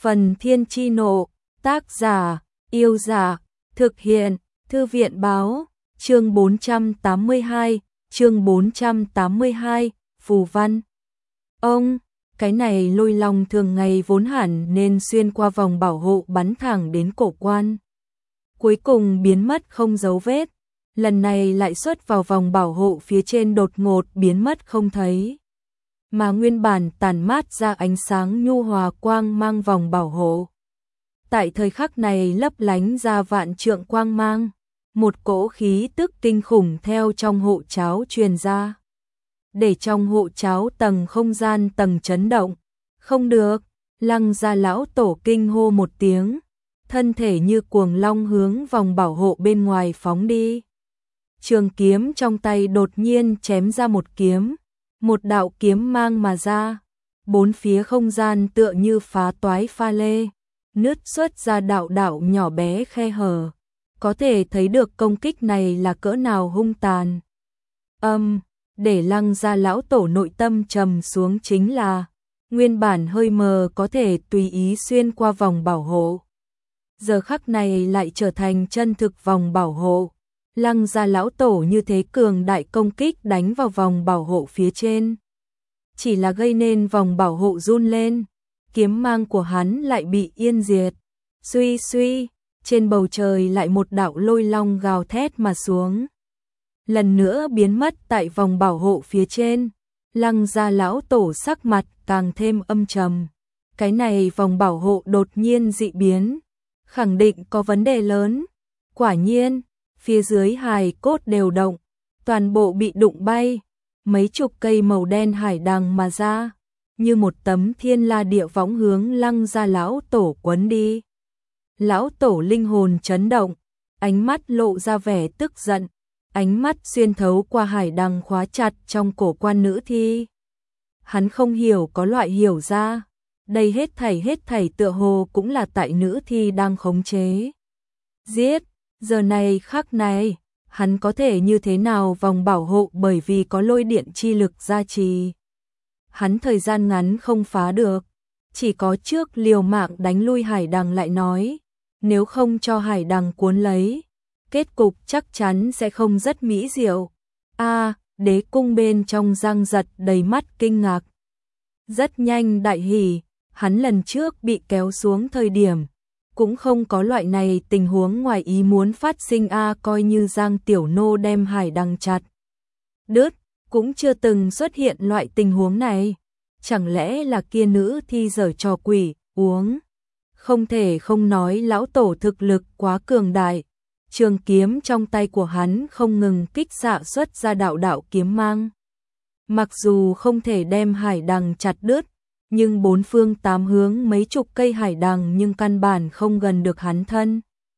Phần Thiên Chi Nộ, tác giả, Yêu Giả, thực hiện, Thư viện Báo, chương 482, Phù Văn. Ông, cái này Lôi Long thường ngày vốn hẳn nên xuyên qua vòng bảo hộ bắn thẳng đến cổ quan. Cuối cùng biến mất không dấu vết, lần này lại xuất vào vòng bảo hộ phía trên đột ngột biến mất không thấy. Mà nguyên bản tản mát ra ánh sáng nhu hòa quang mang vòng bảo hộ. Tại thời khắc này lấp lánh ra vạn trượng quang mang, một cỗ khí tức kinh khủng theo trong hộ cháo truyền ra. Để trong hộ cháo tầng không gian tầng chấn động, không được, Lăng Gia lão tổ kinh hô một tiếng, thân thể như cuồng long hướng vòng bảo hộ bên ngoài phóng đi. Trường kiếm trong tay đột nhiên chém ra một kiếm. Một đạo kiếm mang mà ra, bốn phía không gian tựa như phá toái pha lê, nứt xuất ra đạo đạo nhỏ bé khe hở, có thể thấy được công kích này là cỡ nào hung tàn. Để Lăng Gia lão tổ nội tâm trầm xuống chính là, nguyên bản hơi mờ có thể tùy ý xuyên qua vòng bảo hộ. Giờ khắc này lại trở thành chân thực vòng bảo hộ. Lăng Gia lão tổ như thế cường đại công kích đánh vào vòng bảo hộ phía trên. Chỉ là gây nên vòng bảo hộ run lên, kiếm mang của hắn lại bị yên diệt. Suy suy, trên bầu trời lại một đạo lôi long gào thét mà xuống. Lần nữa biến mất tại vòng bảo hộ phía trên, Lăng Gia lão tổ sắc mặt càng thêm âm trầm. Cái này vòng bảo hộ đột nhiên dị biến, khẳng định có vấn đề lớn. Quả nhiên, phía dưới hài cốt đều động, toàn bộ bị đụng bay, mấy chục cây màu đen hải đằng mà ra, như một tấm thiên la địa võng hướng Lăng Gia lão tổ quấn đi. Lão tổ linh hồn chấn động, ánh mắt lộ ra vẻ tức giận, ánh mắt xuyên thấu qua hải đằng khóa chặt trong cổ quan nữ thi. Hắn không hiểu có loại hiểu ra, đây hết thảy tựa hồ cũng là tại nữ thi đang khống chế. Giết! Giờ này khắc này, hắn có thể như thế nào vòng bảo hộ bởi vì có lôi điện chi lực gia trì. Hắn thời gian ngắn không phá được, chỉ có trước liều mạng đánh lui hải đằng lại nói, nếu không cho hải đằng cuốn lấy, kết cục chắc chắn sẽ không rất mỹ diệu. Đế cung bên trong Giang Giật đầy mắt kinh ngạc. Rất nhanh đại hỉ, hắn lần trước bị kéo xuống thời điểm. Cũng không có loại này tình huống ngoài ý muốn phát sinh coi như Giang Tiểu Nô đem hải đằng chặt đứt, cũng chưa từng xuất hiện loại tình huống này. Chẳng lẽ là kia nữ thi giở trò quỷ, uống. Không thể không nói lão tổ thực lực quá cường đại. Trường kiếm trong tay của hắn không ngừng kích xạ xuất ra đạo đạo kiếm mang. Mặc dù không thể đem hải đằng chặt đứt, nhưng bốn phương tám hướng mấy chục cây hải đằng nhưng căn bản không gần được hắn thân.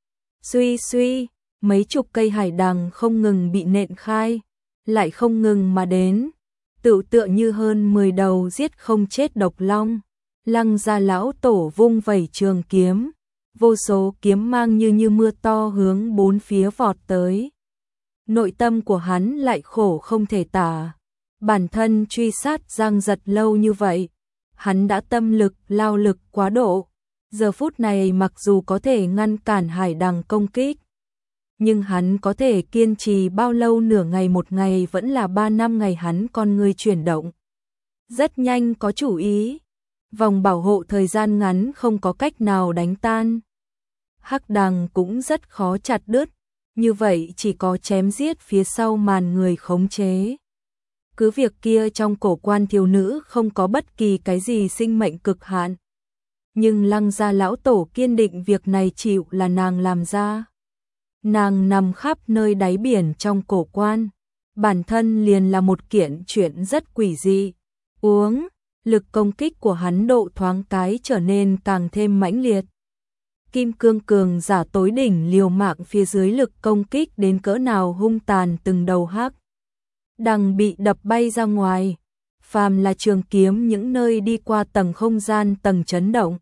Suy suy, mấy chục cây hải đằng không ngừng bị nện khai, lại không ngừng mà đến, tựa như hơn 10 đầu giết không chết độc long. Lăng Gia lão tổ vung vẩy trường kiếm, vô số kiếm mang như mưa to hướng bốn phía vọt tới. Nội tâm của hắn lại khổ không thể tả, bản thân truy sát Giang Giật lâu như vậy. Hắn đã tâm lực, lao lực quá độ, giờ phút này mặc dù có thể ngăn cản hải đằng công kích, nhưng hắn có thể kiên trì bao lâu, nửa ngày một ngày vẫn là 3 năm ngày. Hắn con người chuyển động rất nhanh có chủ ý, vòng bảo hộ thời gian ngắn không có cách nào đánh tan. Hắc đằng cũng rất khó chặt đứt, như vậy chỉ có chém giết phía sau màn người khống chế. Cứ việc kia trong cổ quan thiếu nữ không có bất kỳ cái gì sinh mệnh cực hạn. Nhưng Lăng Gia lão tổ kiên định việc này chịu là nàng làm ra. Nàng nằm khắp nơi đáy biển trong cổ quan. Bản thân liền là một kiện chuyện rất quỷ dị. Uống, lực công kích của hắn độ thoáng cái trở nên càng thêm mãnh liệt. Kim cương cường giả tối đỉnh liều mạng phía dưới lực công kích đến cỡ nào hung tàn, từng đầu hắc đằng bị đập bay ra ngoài, phàm là trường kiếm những nơi đi qua tầng không gian tầng chấn động,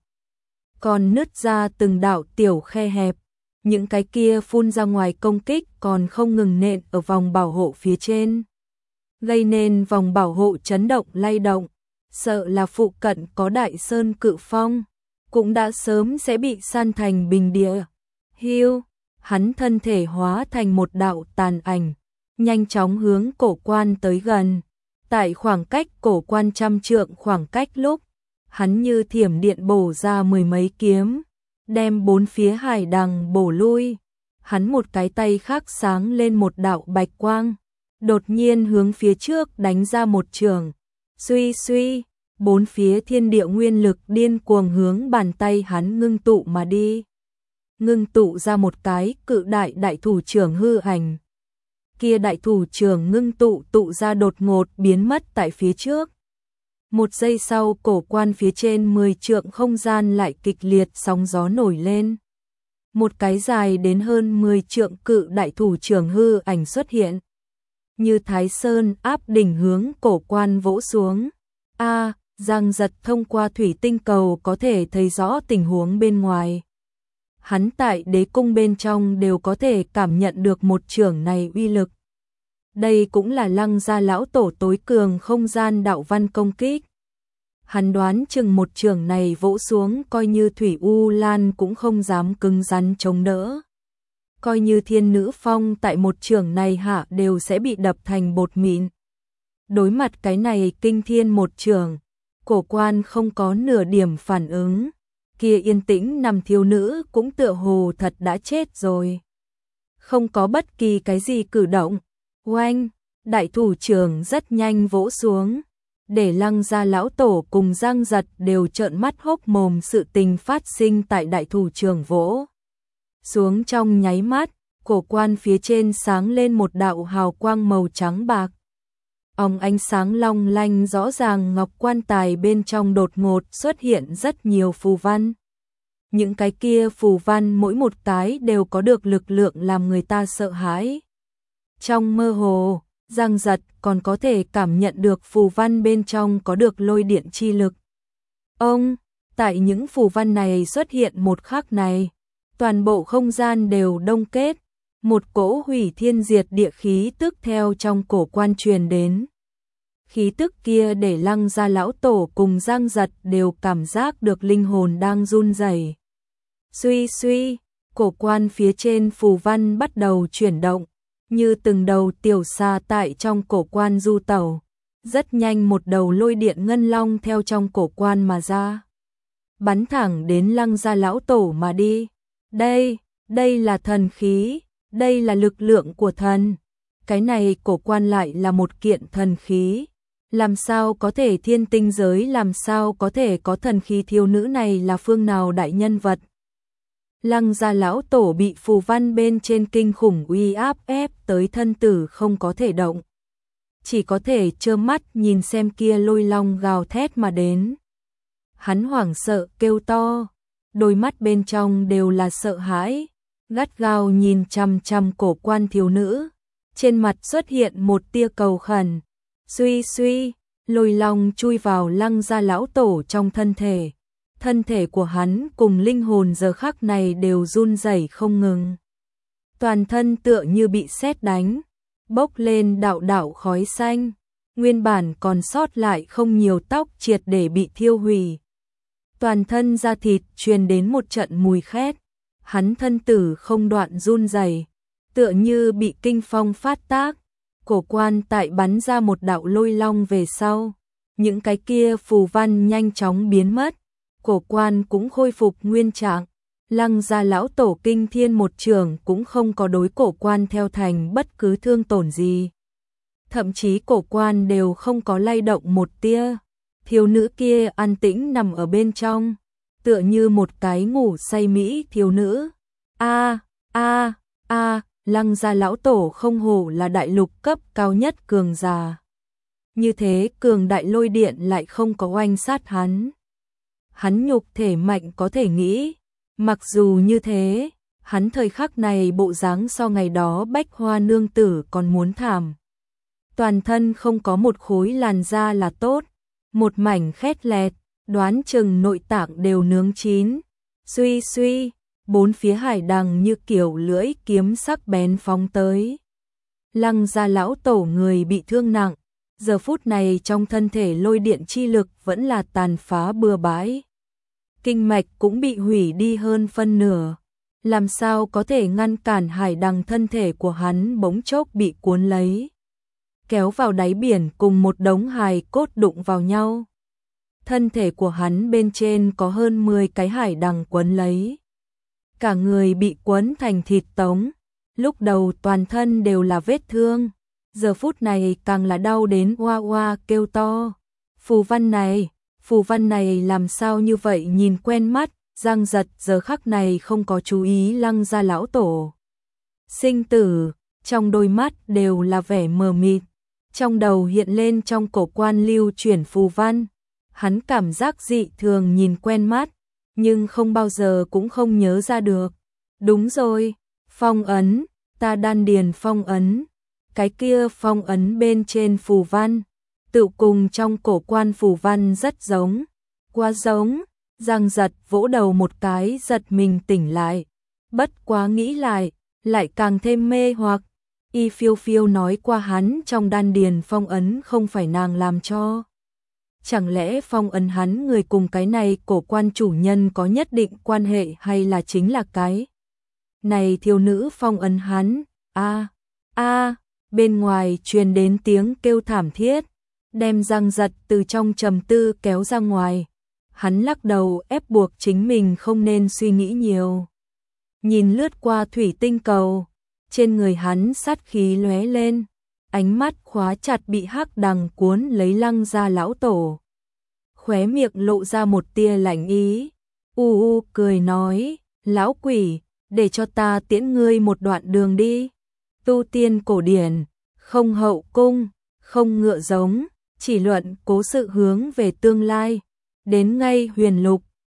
còn nứt ra từng đạo tiểu khe hẹp, những cái kia phun ra ngoài công kích còn không ngừng nện ở vòng bảo hộ phía trên, gây nên vòng bảo hộ chấn động lay động, sợ là phụ cận có đại sơn cự phong, cũng đã sớm sẽ bị san thành bình địa. Hiu, hắn thân thể hóa thành một đạo tàn ảnh, nhanh chóng hướng cổ quan tới gần. Tại khoảng cách cổ quan 100 trượng khoảng cách lúc, hắn như thiểm điện bổ ra 10 mấy kiếm, đem bốn phía hải đằng bổ lui. Hắn một cái tay khác sáng lên một đạo bạch quang, đột nhiên hướng phía trước đánh ra một trường. Suy suy, bốn phía thiên địa nguyên lực điên cuồng hướng bàn tay hắn ngưng tụ mà đi. Ngưng tụ ra một cái cự đại đại thủ trưởng hư ảnh. Kia đại thủ trưởng ngưng tụ ra đột ngột biến mất tại phía trước. Một giây sau cổ quan phía trên 10 trượng không gian lại kịch liệt sóng gió nổi lên. Một cái dài đến hơn 10 trượng cự đại thủ trưởng hư ảnh xuất hiện. Như Thái Sơn áp đỉnh hướng cổ quan vỗ xuống. Giang Giật thông qua thủy tinh cầu có thể thấy rõ tình huống bên ngoài. Hắn tại đế cung bên trong đều có thể cảm nhận được một chưởng này uy lực. Đây cũng là Lăng gia lão tổ tối cường không gian đạo văn công kích. Hắn đoán chừng một chưởng này vỗ xuống coi như Thủy U Lan cũng không dám cứng rắn chống đỡ. Coi như Thiên Nữ Phong tại một chưởng này hạ đều sẽ bị đập thành bột mịn. Đối mặt cái này kinh thiên một chưởng, cổ quan không có nửa điểm phản ứng. Kia yên tĩnh nằm thiếu nữ cũng tựa hồ thật đã chết rồi. Không có bất kỳ cái gì cử động. Oanh, đại thủ trưởng rất nhanh vỗ xuống. Để Lăng gia lão tổ cùng Giang Giật đều trợn mắt hốc mồm sự tình phát sinh tại đại thủ trưởng vỗ xuống trong nháy mắt, cổ quan phía trên sáng lên một đạo hào quang màu trắng bạc. Ánh sáng long lanh rõ ràng ngọc quan tài bên trong đột ngột xuất hiện rất nhiều phù văn. Những cái kia phù văn mỗi một cái đều có được lực lượng làm người ta sợ hãi. Trong mơ hồ, Giang Giật còn có thể cảm nhận được phù văn bên trong có được lôi điện chi lực. Tại những phù văn này xuất hiện một khắc này, toàn bộ không gian đều đông kết, một cỗ hủy thiên diệt địa khí tức theo trong cổ quan truyền đến. Khí tức kia để Lăng gia lão tổ cùng Giang Giật đều cảm giác được linh hồn đang run rẩy. Suy suy, cổ quan phía trên phù văn bắt đầu chuyển động, như từng đầu tiểu xa tại trong cổ quan du tẩu. Rất nhanh một đầu lôi điện ngân long theo trong cổ quan mà ra, bắn thẳng đến Lăng gia lão tổ mà đi. Đây là thần khí, đây là lực lượng của thần. Cái này cổ quan lại là một kiện thần khí. Làm sao có thể thiên tinh giới, làm sao có thể có thần khí, thiếu nữ này là phương nào đại nhân vật? Lăng gia lão tổ bị phù văn bên trên kinh khủng uy áp ép tới thân tử không có thể động. Chỉ có thể trơ mắt nhìn xem kia lôi long gào thét mà đến. Hắn hoảng sợ kêu to, đôi mắt bên trong đều là sợ hãi, gắt gao nhìn chằm chằm cổ quan thiếu nữ. Trên mặt xuất hiện một tia cầu khẩn. Suy suy, lôi long chui vào Lăng gia lão tổ trong thân thể. Thân thể của hắn cùng linh hồn giờ khắc này đều run rẩy không ngừng. Toàn thân tựa như bị sét đánh, bốc lên đạo đạo khói xanh. Nguyên bản còn sót lại không nhiều tóc triệt để bị thiêu hủy. Toàn thân da thịt truyền đến một trận mùi khét. Hắn thân tử không đoạn run rẩy, tựa như bị kinh phong phát tác. Cổ quan tại bắn ra một đạo lôi long về sau, những cái kia phù văn nhanh chóng biến mất, cổ quan cũng khôi phục nguyên trạng. Lăng gia lão tổ kinh thiên một trường cũng không có đối cổ quan theo thành bất cứ thương tổn gì. Thậm chí cổ quan đều không có lay động một tia. Thiếu nữ kia an tĩnh nằm ở bên trong, tựa như một cái ngủ say mỹ thiếu nữ. Lăng gia lão tổ không hổ là đại lục cấp cao nhất cường giả. Như thế cường đại lôi điện lại không có oanh sát hắn. Hắn nhục thể mạnh có thể nghĩ. Mặc dù như thế, hắn thời khắc này bộ dáng so ngày đó Bách Hoa nương tử còn muốn thảm. Toàn thân không có một khối làn da là tốt, một mảnh khét lẹt, đoán chừng nội tạng đều nướng chín. Suy suy, bốn phía hải đằng như kiểu lưỡi kiếm sắc bén phóng tới. Lăng gia lão tổ người bị thương nặng, giờ phút này trong thân thể lôi điện chi lực vẫn là tàn phá bừa bãi. kinh mạch cũng bị hủy đi hơn phân nửa. Làm sao có thể ngăn cản hải đằng thân thể của hắn bỗng chốc bị cuốn lấy, kéo vào đáy biển cùng một đống hài cốt đụng vào nhau. Thân thể của hắn bên trên có hơn 10 cái hải đằng quấn lấy. Cả người bị quấn thành thịt tống, lúc đầu toàn thân đều là vết thương, giờ phút này càng là đau đến oa oa kêu to. Phù văn này làm sao như vậy, nhìn quen mắt. Giang Giật giờ khắc này không có chú ý Lăng gia lão tổ sinh tử, trong đôi mắt đều là vẻ mờ mịt, trong đầu hiện lên trong cổ quan lưu chuyển phù văn. Hắn cảm giác dị thường nhìn quen mắt, nhưng không bao giờ cũng không nhớ ra được. Đúng rồi, phong ấn, ta đan điền phong ấn, cái kia phong ấn bên trên phù văn, tự cùng trong cổ quan phù văn rất giống, quá giống. Giang Giật vỗ đầu một cái, giật mình tỉnh lại, bất quá nghĩ lại càng thêm mê hoặc. Y Phiêu Phiêu nói qua hắn trong đan điền phong ấn không phải nàng làm cho. Chẳng lẽ phong ấn hắn người cùng cái này cổ quan chủ nhân có nhất định quan hệ, hay là chính là cái này thiếu nữ phong ấn hắn? Bên ngoài truyền đến tiếng kêu thảm thiết, đem Giang Giật từ trong trầm tư kéo ra ngoài. Hắn lắc đầu ép buộc chính mình không nên suy nghĩ nhiều. Nhìn lướt qua thủy tinh cầu, trên người hắn sát khí lóe lên, ánh mắt khóa chặt bị hắc đằng cuốn lấy Lăng gia lão tổ. Khóe miệng lộ ra một tia lạnh ý, cười nói, lão quỷ, để cho ta tiễn ngươi một đoạn đường đi. Tu tiên cổ điển, không hậu cung, không ngựa giống, chỉ luận cố sự hướng về tương lai. Đến ngay huyền lục,